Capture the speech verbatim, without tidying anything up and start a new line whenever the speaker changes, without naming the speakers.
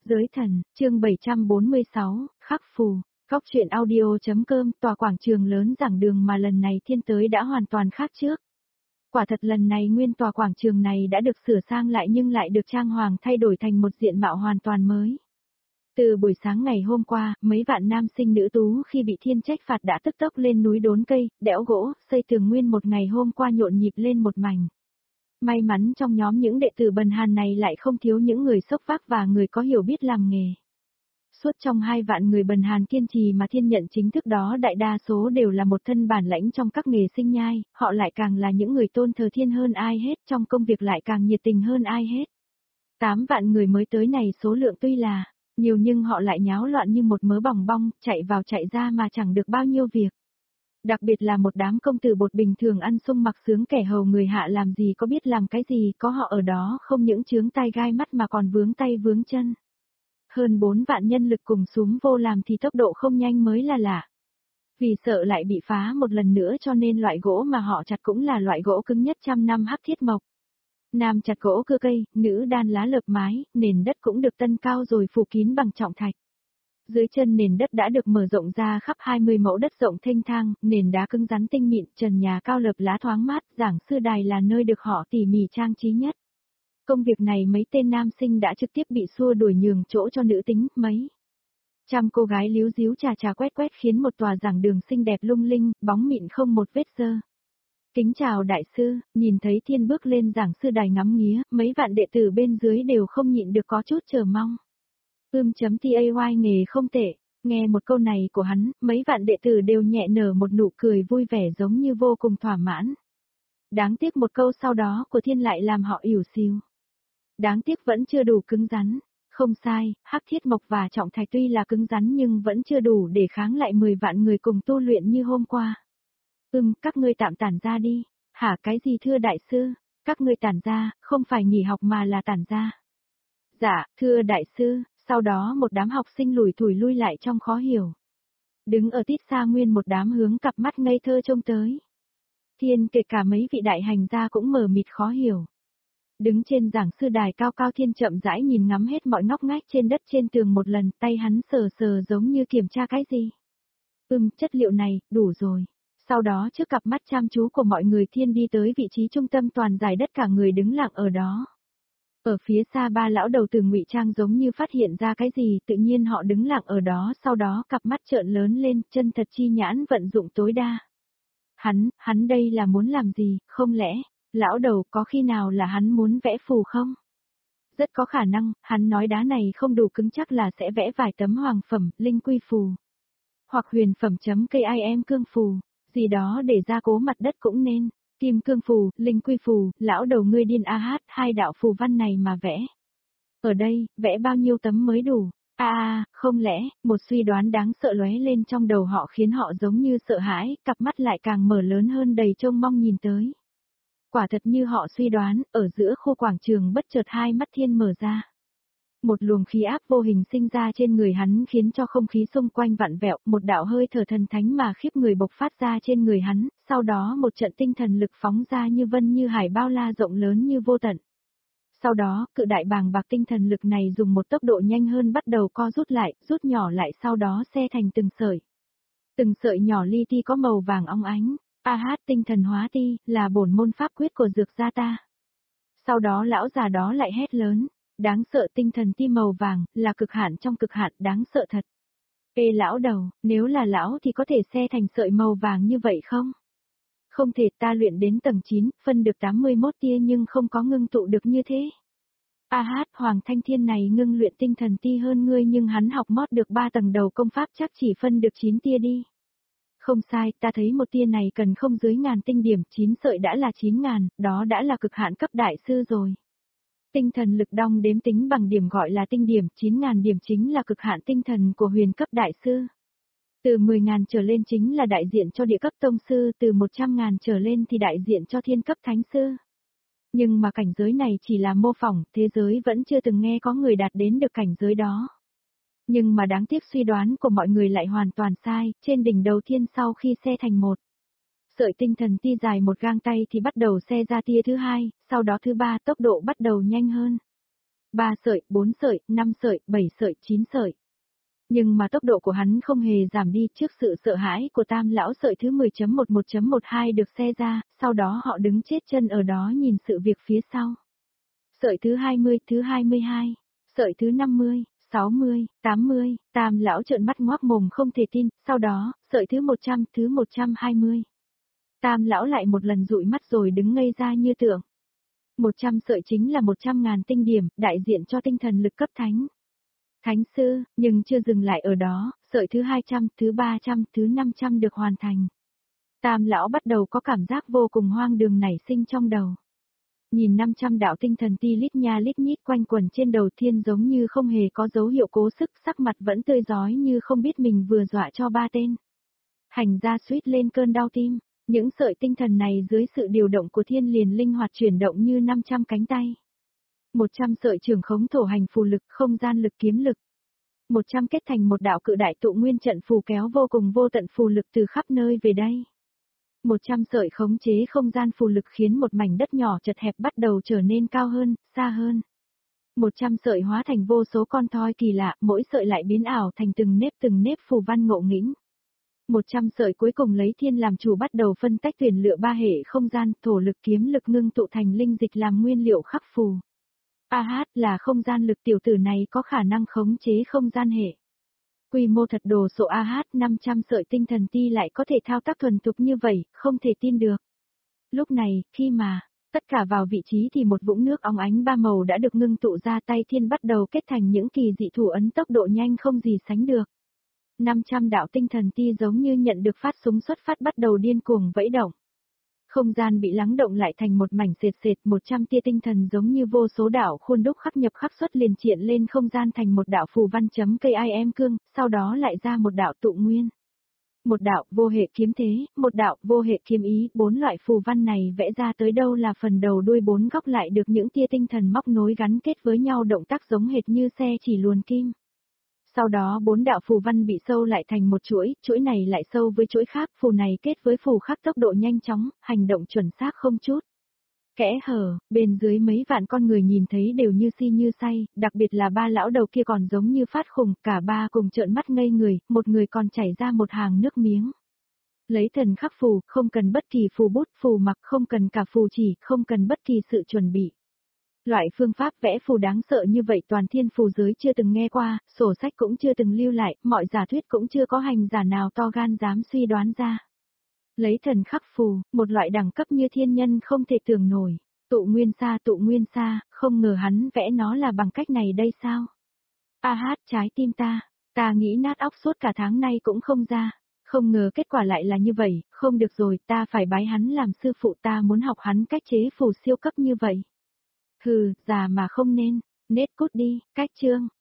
Giới thần, chương bảy trăm bốn mươi sáu, khắc phù, góc truyện audio.com, tòa quảng trường lớn giảng đường mà lần này thiên tới đã hoàn toàn khác trước. Quả thật lần này nguyên tòa quảng trường này đã được sửa sang lại nhưng lại được trang hoàng thay đổi thành một diện mạo hoàn toàn mới. Từ buổi sáng ngày hôm qua, mấy vạn nam sinh nữ tú khi bị thiên trách phạt đã tức tốc lên núi đốn cây, đẽo gỗ, xây tường nguyên một ngày hôm qua nhộn nhịp lên một mảnh. May mắn trong nhóm những đệ tử bần hàn này lại không thiếu những người sốc vác và người có hiểu biết làm nghề. Suốt trong hai vạn người bần hàn kiên trì mà thiên nhận chính thức đó đại đa số đều là một thân bản lãnh trong các nghề sinh nhai, họ lại càng là những người tôn thờ thiên hơn ai hết, trong công việc lại càng nhiệt tình hơn ai hết. Tám vạn người mới tới này số lượng tuy là nhiều nhưng họ lại nháo loạn như một mớ bòng bong, chạy vào chạy ra mà chẳng được bao nhiêu việc. Đặc biệt là một đám công tử bột bình thường ăn sung mặc sướng kẻ hầu người hạ làm gì có biết làm cái gì, có họ ở đó không những chướng tai gai mắt mà còn vướng tay vướng chân. Hơn bốn vạn nhân lực cùng xuống vô làm thì tốc độ không nhanh mới là lạ. Vì sợ lại bị phá một lần nữa cho nên loại gỗ mà họ chặt cũng là loại gỗ cứng nhất trăm năm hắc thiết mộc. Nam chặt gỗ cưa cây, nữ đan lá lợp mái, nền đất cũng được tân cao rồi phủ kín bằng trọng thạch. Dưới chân nền đất đã được mở rộng ra khắp hai mươi mẫu đất rộng thênh thang, nền đá cứng rắn tinh mịn, trần nhà cao lợp lá thoáng mát, giảng sư đài là nơi được họ tỉ mỉ trang trí nhất. Công việc này mấy tên nam sinh đã trực tiếp bị xua đuổi nhường chỗ cho nữ tính, mấy trăm cô gái líu díu trà trà quét quét khiến một tòa giảng đường xinh đẹp lung linh, bóng mịn không một vết dơ. Kính chào đại sư, nhìn thấy thiên bước lên giảng sư đài ngắm nghía, mấy vạn đệ tử bên dưới đều không nhịn được có chút chờ mong. Ưm chấm tay nghề không tệ, nghe một câu này của hắn, mấy vạn đệ tử đều nhẹ nở một nụ cười vui vẻ giống như vô cùng thỏa mãn. Đáng tiếc một câu sau đó của thiên lại làm họ ỉu xìu. Đáng tiếc vẫn chưa đủ cứng rắn, không sai, hắc thiết mộc và trọng thạch tuy là cứng rắn nhưng vẫn chưa đủ để kháng lại mười vạn người cùng tu luyện như hôm qua. Ừm, các ngươi tạm tản ra đi, hả cái gì thưa đại sư, các ngươi tản ra, không phải nghỉ học mà là tản ra. Dạ, thưa đại sư. Sau đó một đám học sinh lủi thủi lui lại trong khó hiểu. Đứng ở tít xa nguyên một đám hướng cặp mắt ngây thơ trông tới. Thiên kể cả mấy vị đại hành gia cũng mờ mịt khó hiểu. Đứng trên giảng sư đài cao cao thiên chậm rãi nhìn ngắm hết mọi ngóc ngách trên đất trên tường một lần, tay hắn sờ sờ giống như kiểm tra cái gì. Ừm, chất liệu này, đủ rồi. Sau đó trước cặp mắt chăm chú của mọi người thiên đi tới vị trí trung tâm toàn giải đất cả người đứng lặng ở đó. Ở phía xa ba lão đầu từ ngụy trang giống như phát hiện ra cái gì, tự nhiên họ đứng lặng ở đó, sau đó cặp mắt trợn lớn lên, chân thật chi nhãn vận dụng tối đa. Hắn, hắn đây là muốn làm gì, không lẽ, lão đầu có khi nào là hắn muốn vẽ phù không? Rất có khả năng, hắn nói đá này không đủ cứng chắc là sẽ vẽ vài tấm hoàng phẩm, linh quy phù. Hoặc huyền phẩm chấm cây im cương phù, gì đó để gia cố mặt đất cũng nên. Kim cương phù, linh quy phù, lão đầu ngươi điên a hát, hai đạo phù văn này mà vẽ. Ở đây, vẽ bao nhiêu tấm mới đủ? A a, không lẽ, một suy đoán đáng sợ lóe lên trong đầu họ khiến họ giống như sợ hãi, cặp mắt lại càng mở lớn hơn đầy trông mong nhìn tới. Quả thật như họ suy đoán, ở giữa khu quảng trường bất chợt hai mắt thiên mở ra. Một luồng khí áp vô hình sinh ra trên người hắn khiến cho không khí xung quanh vặn vẹo, một đạo hơi thở thần thánh mà khiếp người bộc phát ra trên người hắn, sau đó một trận tinh thần lực phóng ra như vân như hải bao la rộng lớn như vô tận. Sau đó, cự đại bàng bạc tinh thần lực này dùng một tốc độ nhanh hơn bắt đầu co rút lại, rút nhỏ lại sau đó xe thành từng sợi. Từng sợi nhỏ li ti có màu vàng óng ánh, a hát tinh thần hóa ti, là bổn môn pháp quyết của dược gia ta. Sau đó lão già đó lại hét lớn. Đáng sợ tinh thần ti màu vàng, là cực hạn trong cực hạn, đáng sợ thật. Ê lão đầu, nếu là lão thì có thể xe thành sợi màu vàng như vậy không? Không thể, ta luyện đến tầng chín, phân được tám mươi mốt tia nhưng không có ngưng tụ được như thế. A hát, Hoàng Thanh Thiên này ngưng luyện tinh thần ti hơn ngươi nhưng hắn học mót được ba tầng đầu công pháp chắc chỉ phân được chín tia đi. Không sai, ta thấy một tia này cần không dưới ngàn tinh điểm, chín sợi đã là chín ngàn, đó đã là cực hạn cấp đại sư rồi. Tinh thần lực đong đếm tính bằng điểm gọi là tinh điểm, chín ngàn điểm chính là cực hạn tinh thần của huyền cấp đại sư. Từ mười ngàn trở lên chính là đại diện cho địa cấp tông sư, từ một trăm ngàn trở lên thì đại diện cho thiên cấp thánh sư. Nhưng mà cảnh giới này chỉ là mô phỏng, thế giới vẫn chưa từng nghe có người đạt đến được cảnh giới đó. Nhưng mà đáng tiếc suy đoán của mọi người lại hoàn toàn sai, trên đỉnh đầu thiên sau khi xe thành một. Sợi tinh thần ti dài một gang tay thì bắt đầu xe ra tia thứ hai, sau đó thứ ba tốc độ bắt đầu nhanh hơn. ba sợi, bốn sợi, năm sợi, bảy sợi, chín sợi. Nhưng mà tốc độ của hắn không hề giảm đi trước sự sợ hãi của Tam lão. Sợi thứ mười chấm mười một chấm mười hai được xe ra, sau đó họ đứng chết chân ở đó nhìn sự việc phía sau. Sợi thứ hai mươi, thứ hai mươi hai, sợi thứ năm mươi, sáu mươi, tám mươi, Tam lão trợn mắt ngoác mồm không thể tin, sau đó, sợi thứ một trăm, thứ một trăm hai mươi. Tam lão lại một lần dụi mắt rồi đứng ngây ra như tượng. một trăm sợi chính là một trăm ngàn tinh điểm, đại diện cho tinh thần lực cấp thánh. Thánh sư, nhưng chưa dừng lại ở đó, sợi thứ hai trăm, thứ ba trăm, thứ năm trăm được hoàn thành. Tam lão bắt đầu có cảm giác vô cùng hoang đường nảy sinh trong đầu. Nhìn năm trăm đạo tinh thần ti lít nha lít nhít quanh quẩn trên đầu Thiên giống như không hề có dấu hiệu cố sức, sắc mặt vẫn tươi rói như không biết mình vừa dọa cho ba tên. Hành ra suýt lên cơn đau tim, những sợi tinh thần này dưới sự điều động của Thiên liền linh hoạt chuyển động như năm trăm cánh tay. một trăm sợi trường khống thổ hành phù lực, không gian lực kiếm lực. một trăm kết thành một đạo cự đại tụ nguyên trận phù kéo vô cùng vô tận phù lực từ khắp nơi về đây. một trăm sợi khống chế không gian phù lực khiến một mảnh đất nhỏ chật hẹp bắt đầu trở nên cao hơn, xa hơn. một trăm sợi hóa thành vô số con thoi kỳ lạ, mỗi sợi lại biến ảo thành từng nếp từng nếp phù văn ngộ nghĩnh. một trăm sợi cuối cùng lấy Thiên làm chủ bắt đầu phân tách tuyển lựa ba hệ không gian, thổ lực kiếm lực ngưng tụ thành linh dịch làm nguyên liệu khắc phù. A hát là không gian lực, tiểu tử này có khả năng khống chế không gian hệ. Quy mô thật đồ sộ. A hát năm trăm sợi tinh thần ti lại có thể thao tác thuần thục như vậy, không thể tin được. Lúc này, khi mà tất cả vào vị trí thì một vũng nước óng ánh ba màu đã được ngưng tụ ra, tay Thiên bắt đầu kết thành những kỳ dị thủ ấn tốc độ nhanh không gì sánh được. năm trăm đạo tinh thần ti giống như nhận được phát súng xuất phát bắt đầu điên cuồng vẫy động. Không gian bị lắng động lại thành một mảnh sệt sệt, một trăm tia tinh thần giống như vô số đạo khuôn đúc khắc nhập khắc xuất liền triển lên không gian thành một đạo phù văn chấm cây I am cương, sau đó lại ra một đạo tụ nguyên. Một đạo vô hệ kiếm thế, một đạo vô hệ kiếm ý, bốn loại phù văn này vẽ ra tới đâu là phần đầu đuôi bốn góc lại được những tia tinh thần móc nối gắn kết với nhau, động tác giống hệt như xe chỉ luồn kim. Sau đó bốn đạo phù văn bị sâu lại thành một chuỗi, chuỗi này lại sâu với chuỗi khác, phù này kết với phù khác, tốc độ nhanh chóng, hành động chuẩn xác không chút kẽ hở, bên dưới mấy vạn con người nhìn thấy đều như si như say, đặc biệt là ba lão đầu kia còn giống như phát khùng, cả ba cùng trợn mắt ngây người, một người còn chảy ra một hàng nước miếng. Lấy thần khắc phù, không cần bất kỳ phù bút, phù mặc, không cần cả phù chỉ, không cần bất kỳ sự chuẩn bị. Loại phương pháp vẽ phù đáng sợ như vậy toàn Thiên phù giới chưa từng nghe qua, sổ sách cũng chưa từng lưu lại, mọi giả thuyết cũng chưa có hành giả nào to gan dám suy đoán ra. Lấy thần khắc phù, một loại đẳng cấp như thiên nhân không thể tưởng nổi. Tụ nguyên sa tụ nguyên sa, không ngờ hắn vẽ nó là bằng cách này đây sao? A hát trái tim ta, ta nghĩ nát óc suốt cả tháng nay cũng không ra. Không ngờ kết quả lại là như vậy, không được rồi, ta phải bái hắn làm sư phụ, ta muốn học hắn cách chế phù siêu cấp như vậy. Hừ, già mà không nên, nết cút đi, cách chương.